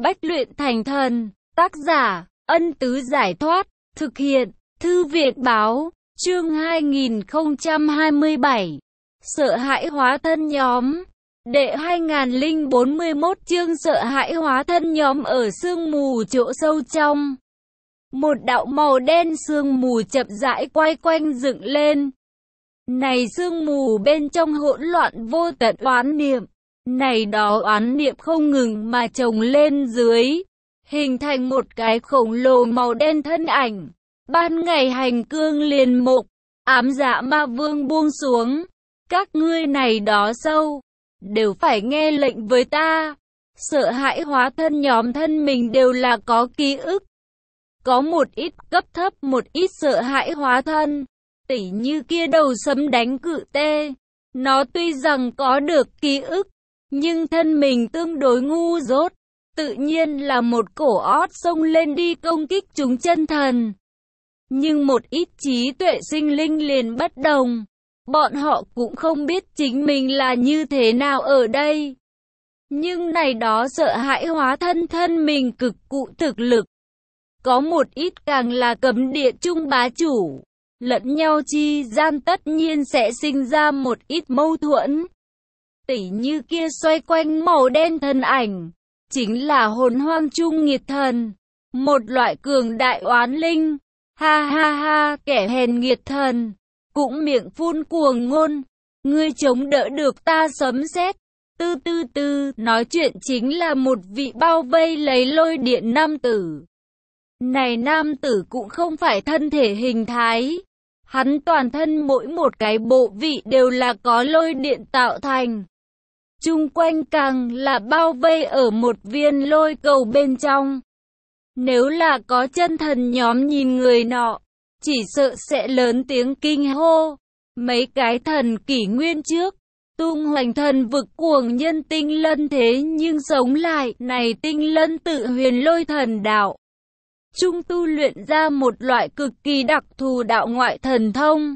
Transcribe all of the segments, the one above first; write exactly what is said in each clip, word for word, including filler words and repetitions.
Bách luyện thành thần. Tác giả, Ân Tứ Giải Thoát. Thực hiện, Thư viện Báo. Chương hai nghìn không trăm hai mươi bảy. Sợ hãi hóa thân nhóm. Đệ hai nghìn không trăm bốn mươi mốt chương sợ hãi hóa thân nhóm. Ở sương mù chỗ sâu trong, một đạo màu đen sương mù chậm rãi quay quanh dựng lên. Này sương mù bên trong hỗn loạn vô tận oán niệm. Này đó oán niệm không ngừng mà chồng lên dưới, hình thành một cái khổng lồ màu đen thân ảnh. Ban ngày hành cương liền mục, ám dạ ma vương buông xuống. Các ngươi này đó sâu, đều phải nghe lệnh với ta. Sợ hãi hóa thân nhóm thân mình đều là có ký ức. Có một ít cấp thấp, một ít sợ hãi hóa thân. Tỉ như kia đầu sấm đánh cự tê. Nó tuy rằng có được ký ức, nhưng thân mình tương đối ngu dốt. Tự nhiên là một cổ ót xông lên đi công kích chúng chân thần. Nhưng một ít trí tuệ sinh linh liền bất đồng. Bọn họ cũng không biết chính mình là như thế nào ở đây. Nhưng này đó sợ hãi hóa thân thân mình cực cụ thực lực. Có một ít càng là cấm địa chung bá chủ. Lẫn nhau chi gian tất nhiên sẽ sinh ra một ít mâu thuẫn. Tỉ như kia xoay quanh màu đen thân ảnh, chính là hồn hoang trung nghiệt thần. Một loại cường đại oán linh. Ha ha ha, kẻ hèn nghiệt thần. Cũng miệng phun cuồng ngôn. Ngươi chống đỡ được ta sấm sét. Tư tư tư, nói chuyện chính là một vị bao vây lấy lôi điện nam tử. Này nam tử cũng không phải thân thể hình thái. Hắn toàn thân mỗi một cái bộ vị đều là có lôi điện tạo thành. Chung quanh càng là bao vây ở một viên lôi cầu bên trong. Nếu là có chân thần nhóm nhìn người nọ, chỉ sợ sẽ lớn tiếng kinh hô. Mấy cái thần kỷ nguyên trước, tung hoành thần vực cuồng nhân tinh lân thế nhưng sống lại. Này tinh lân tự huyền lôi thần đạo. Trung tu luyện ra một loại cực kỳ đặc thù đạo ngoại thần thông.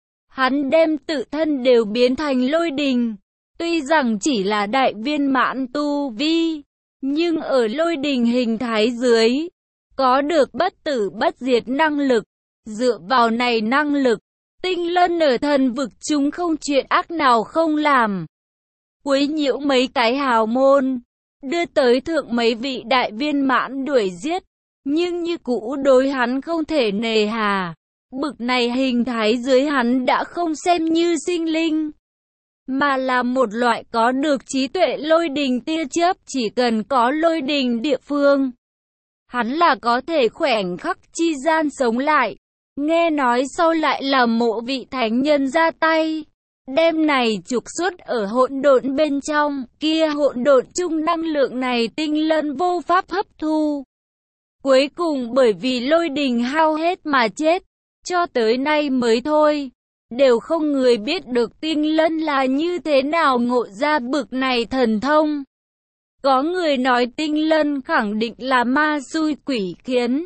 Hắn đem tự thân đều biến thành lôi đình. Tuy rằng chỉ là đại viên mãn tu vi, nhưng ở lôi đình hình thái dưới, có được bất tử bất diệt năng lực. Dựa vào này năng lực, tinh lân ở thần vực chúng không chuyện ác nào không làm. Quấy nhiễu mấy cái hào môn, đưa tới thượng mấy vị đại viên mãn đuổi giết, nhưng như cũ đối hắn không thể nề hà. Bực này hình thái dưới hắn đã không xem như sinh linh, mà là một loại có được trí tuệ lôi đình tia chớp. Chỉ cần có lôi đình địa phương, hắn là có thể khoảnh khắc chi gian sống lại. Nghe nói sau lại là mộ vị thánh nhân ra tay, đem này trục xuất ở hỗn độn bên trong. Kia hỗn độn chung năng lượng này tinh lân vô pháp hấp thu. Cuối cùng bởi vì lôi đình hao hết mà chết. Cho tới nay mới thôi, đều không người biết được tinh lân là như thế nào ngộ ra bực này thần thông. Có người nói tinh lân khẳng định là ma xui quỷ khiến,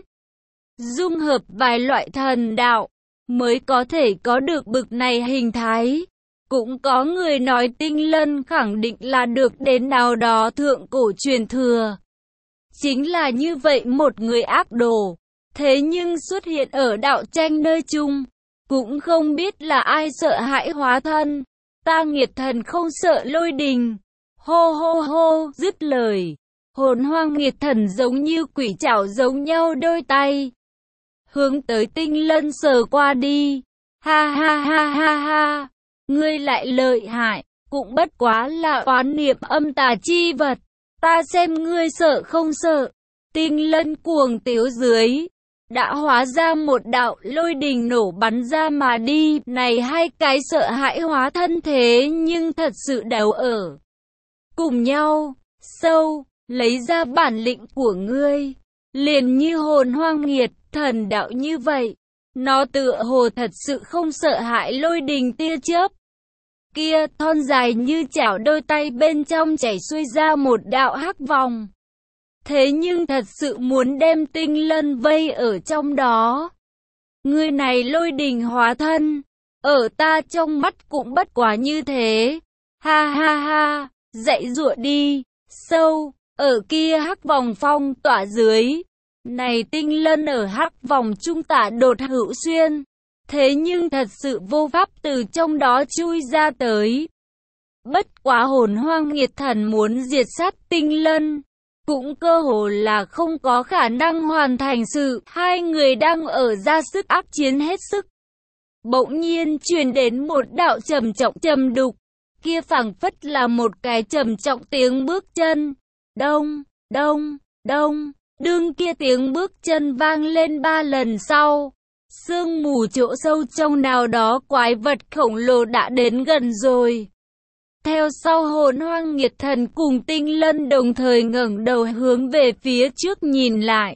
dung hợp vài loại thần đạo, mới có thể có được bực này hình thái. Cũng có người nói tinh lân khẳng định là được đến nào đó thượng cổ truyền thừa. Chính là như vậy một người ác đồ. Thế nhưng xuất hiện ở đạo tranh nơi chung, cũng không biết là ai sợ hãi hóa thân. Ta nghiệt thần không sợ lôi đình. Hô hô hô, dứt lời. Hồn hoang nghiệt thần giống như quỷ chảo giống nhau đôi tay, hướng tới tinh lân sờ qua đi. Ha ha ha ha ha, ngươi lại lợi hại, cũng bất quá là oán niệm âm tà chi vật. Ta xem ngươi sợ không sợ. Tinh lân cuồng tiếu dưới, đã hóa ra một đạo lôi đình nổ bắn ra mà đi. Này hai cái sợ hãi hóa thân thế nhưng thật sự đều ở cùng nhau. Sâu, lấy ra bản lĩnh của ngươi. Liền như hồn hoang nghiệt thần đạo như vậy, nó tựa hồ thật sự không sợ hãi lôi đình tia chớp. Kia thon dài như chảo đôi tay bên trong chảy xuôi ra một đạo hắc vòng. Thế nhưng thật sự muốn đem tinh lân vây ở trong đó. Người này lôi đình hóa thân, ở ta trong mắt cũng bất quá như thế. Ha ha ha, dạy dụa đi. Sâu, ở kia hắc vòng phong tỏa dưới. Này tinh lân ở hắc vòng trung tả đột hữu xuyên. Thế nhưng thật sự vô pháp từ trong đó chui ra tới. Bất quá hồn hoang nghiệt thần muốn diệt sát tinh lân, cũng cơ hồ là không có khả năng hoàn thành sự. Hai người đang ở ra sức ác chiến hết sức. Bỗng nhiên truyền đến một đạo trầm trọng trầm đục. Kia phảng phất là một cái trầm trọng tiếng bước chân. Đông, đông, đông. Đương kia tiếng bước chân vang lên ba lần sau, sương mù chỗ sâu trong nào đó quái vật khổng lồ đã đến gần rồi. Theo sau hồn hoang nghiệt thần cùng tinh lân đồng thời ngẩng đầu hướng về phía trước nhìn lại.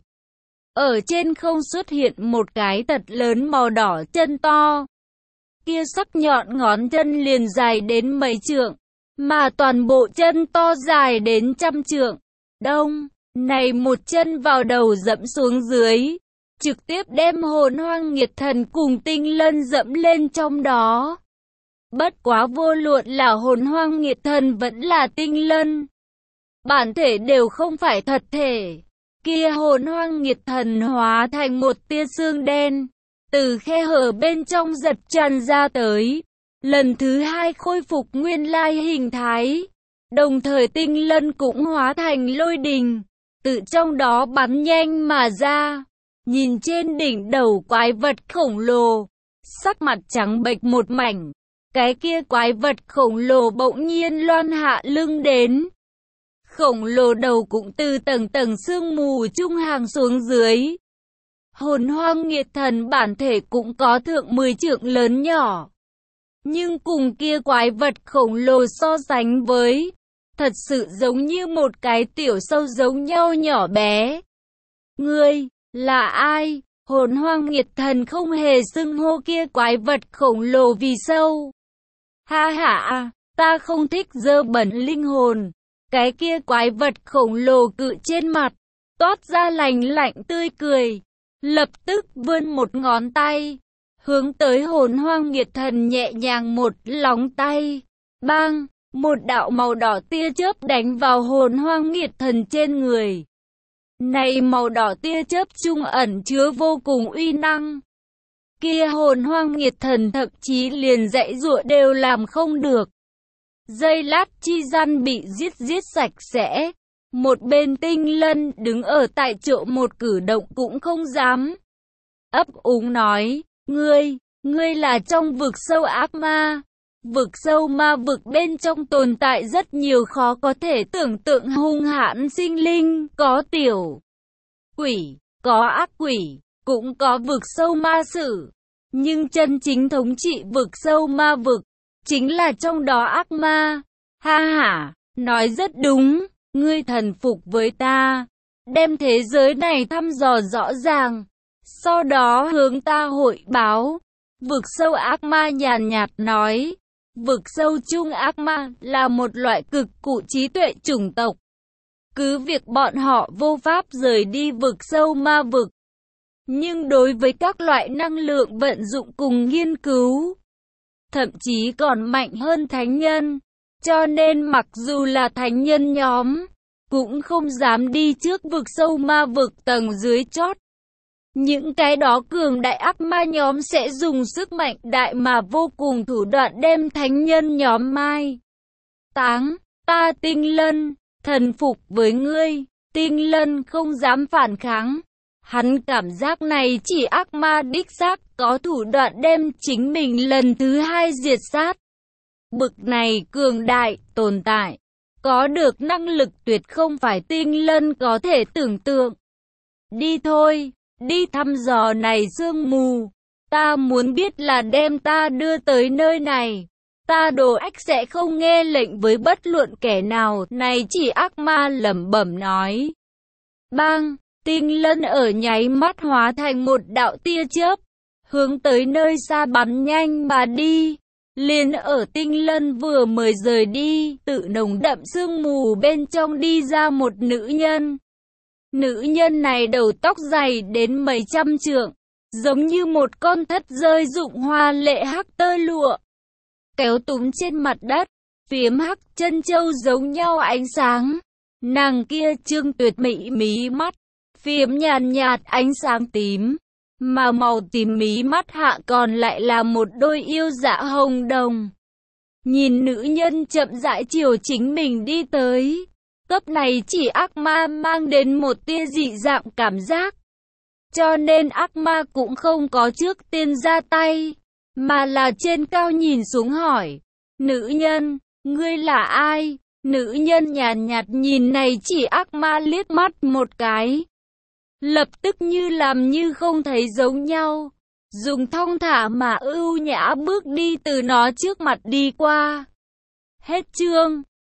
Ở trên không xuất hiện một cái thật lớn màu đỏ chân to. Kia sắc nhọn ngón chân liền dài đến mấy trượng, mà toàn bộ chân to dài đến trăm trượng. Đông, này một chân vào đầu dẫm xuống dưới, trực tiếp đem hồn hoang nghiệt thần cùng tinh lân dẫm lên trong đó. Bất quá vô luận là hồn hoang nghiệt thần vẫn là tinh lân, bản thể đều không phải thật thể. Kia hồn hoang nghiệt thần hóa thành một tia xương đen, từ khe hở bên trong giật tràn ra tới, lần thứ hai khôi phục nguyên lai hình thái. Đồng thời tinh lân cũng hóa thành lôi đình, từ trong đó bắn nhanh mà ra. Nhìn trên đỉnh đầu quái vật khổng lồ, sắc mặt trắng bệch một mảnh. Cái kia quái vật khổng lồ bỗng nhiên loan hạ lưng đến. Khổng lồ đầu cũng từ tầng tầng sương mù trung hàng xuống dưới. Hồn hoang nghiệt thần bản thể cũng có thượng mười trượng lớn nhỏ. Nhưng cùng kia quái vật khổng lồ so sánh với, thật sự giống như một cái tiểu sâu giống nhau nhỏ bé. Ngươi, là ai? Hồn hoang nghiệt thần không hề xưng hô kia quái vật khổng lồ vì sâu. Ha ha, ta không thích dơ bẩn linh hồn. Cái kia quái vật khổng lồ cự trên mặt, toát ra lành lạnh tươi cười. Lập tức vươn một ngón tay, hướng tới hồn hoang nghiệt thần nhẹ nhàng một lóng tay. Bang, một đạo màu đỏ tia chớp đánh vào hồn hoang nghiệt thần trên người. Này màu đỏ tia chớp trung ẩn chứa vô cùng uy năng. Kia hồn hoang nghiệt thần thậm chí liền dãy giụa đều làm không được. Giây lát chi gian bị giết giết sạch sẽ. Một bên tinh lân đứng ở tại chỗ một cử động cũng không dám. Ấp úng nói, ngươi, ngươi là trong vực sâu ác ma. Vực sâu ma vực bên trong tồn tại rất nhiều khó có thể tưởng tượng hung hãn sinh linh, có tiểu quỷ, có ác quỷ, cũng có vực sâu ma sử. Nhưng chân chính thống trị vực sâu ma vực, chính là trong đó ác ma. Ha ha, nói rất đúng, ngươi thần phục với ta, đem thế giới này thăm dò rõ ràng, sau đó hướng ta hội báo. Vực sâu ác ma nhàn nhạt nói, vực sâu chung ác ma là một loại cực cụ trí tuệ chủng tộc. Cứ việc bọn họ vô pháp rời đi vực sâu ma vực, nhưng đối với các loại năng lượng vận dụng cùng nghiên cứu, thậm chí còn mạnh hơn thánh nhân. Cho nên mặc dù là thánh nhân nhóm, cũng không dám đi trước vực sâu ma vực tầng dưới chót. Những cái đó cường đại ác ma nhóm sẽ dùng sức mạnh đại mà vô cùng thủ đoạn đem thánh nhân nhóm mai táng. Ta tinh lân, thần phục với ngươi. Tinh lân không dám phản kháng. Hắn cảm giác này chỉ ác ma đích xác có thủ đoạn đem chính mình lần thứ hai diệt sát. Bực này cường đại, tồn tại, có được năng lực tuyệt không phải tinh lân có thể tưởng tượng. Đi thôi, đi thăm dò này sương mù. Ta muốn biết là đem ta đưa tới nơi này. Ta đồ ách sẽ không nghe lệnh với bất luận kẻ nào. Này chỉ ác ma lẩm bẩm nói. Bang, tinh lân ở nháy mắt hóa thành một đạo tia chớp, hướng tới nơi xa bắn nhanh mà đi. Liền ở tinh lân vừa mới rời đi, tự nồng đậm sương mù bên trong đi ra một nữ nhân. Nữ nhân này đầu tóc dày đến mấy trăm trượng, giống như một con thất rơi rụng hoa lệ hắc tơ lụa, kéo túm trên mặt đất, phiếm hắc chân châu giống nhau ánh sáng. Nàng kia trương tuyệt mỹ mí mắt, phiếm nhàn nhạt ánh sáng tím, mà màu tím mí mắt hạ còn lại là một đôi yêu dạ hồng đồng. Nhìn nữ nhân chậm rãi chiều chính mình đi tới, cấp này chỉ ác ma mang đến một tia dị dạng cảm giác. Cho nên ác ma cũng không có trước tiên ra tay, mà là trên cao nhìn xuống hỏi, nữ nhân, ngươi là ai? Nữ nhân nhàn nhạt nhìn này chỉ ác ma liếc mắt một cái, lập tức như làm như không thấy giống nhau, dùng thong thả mà ưu nhã bước đi từ nó trước mặt đi qua. Hết chương.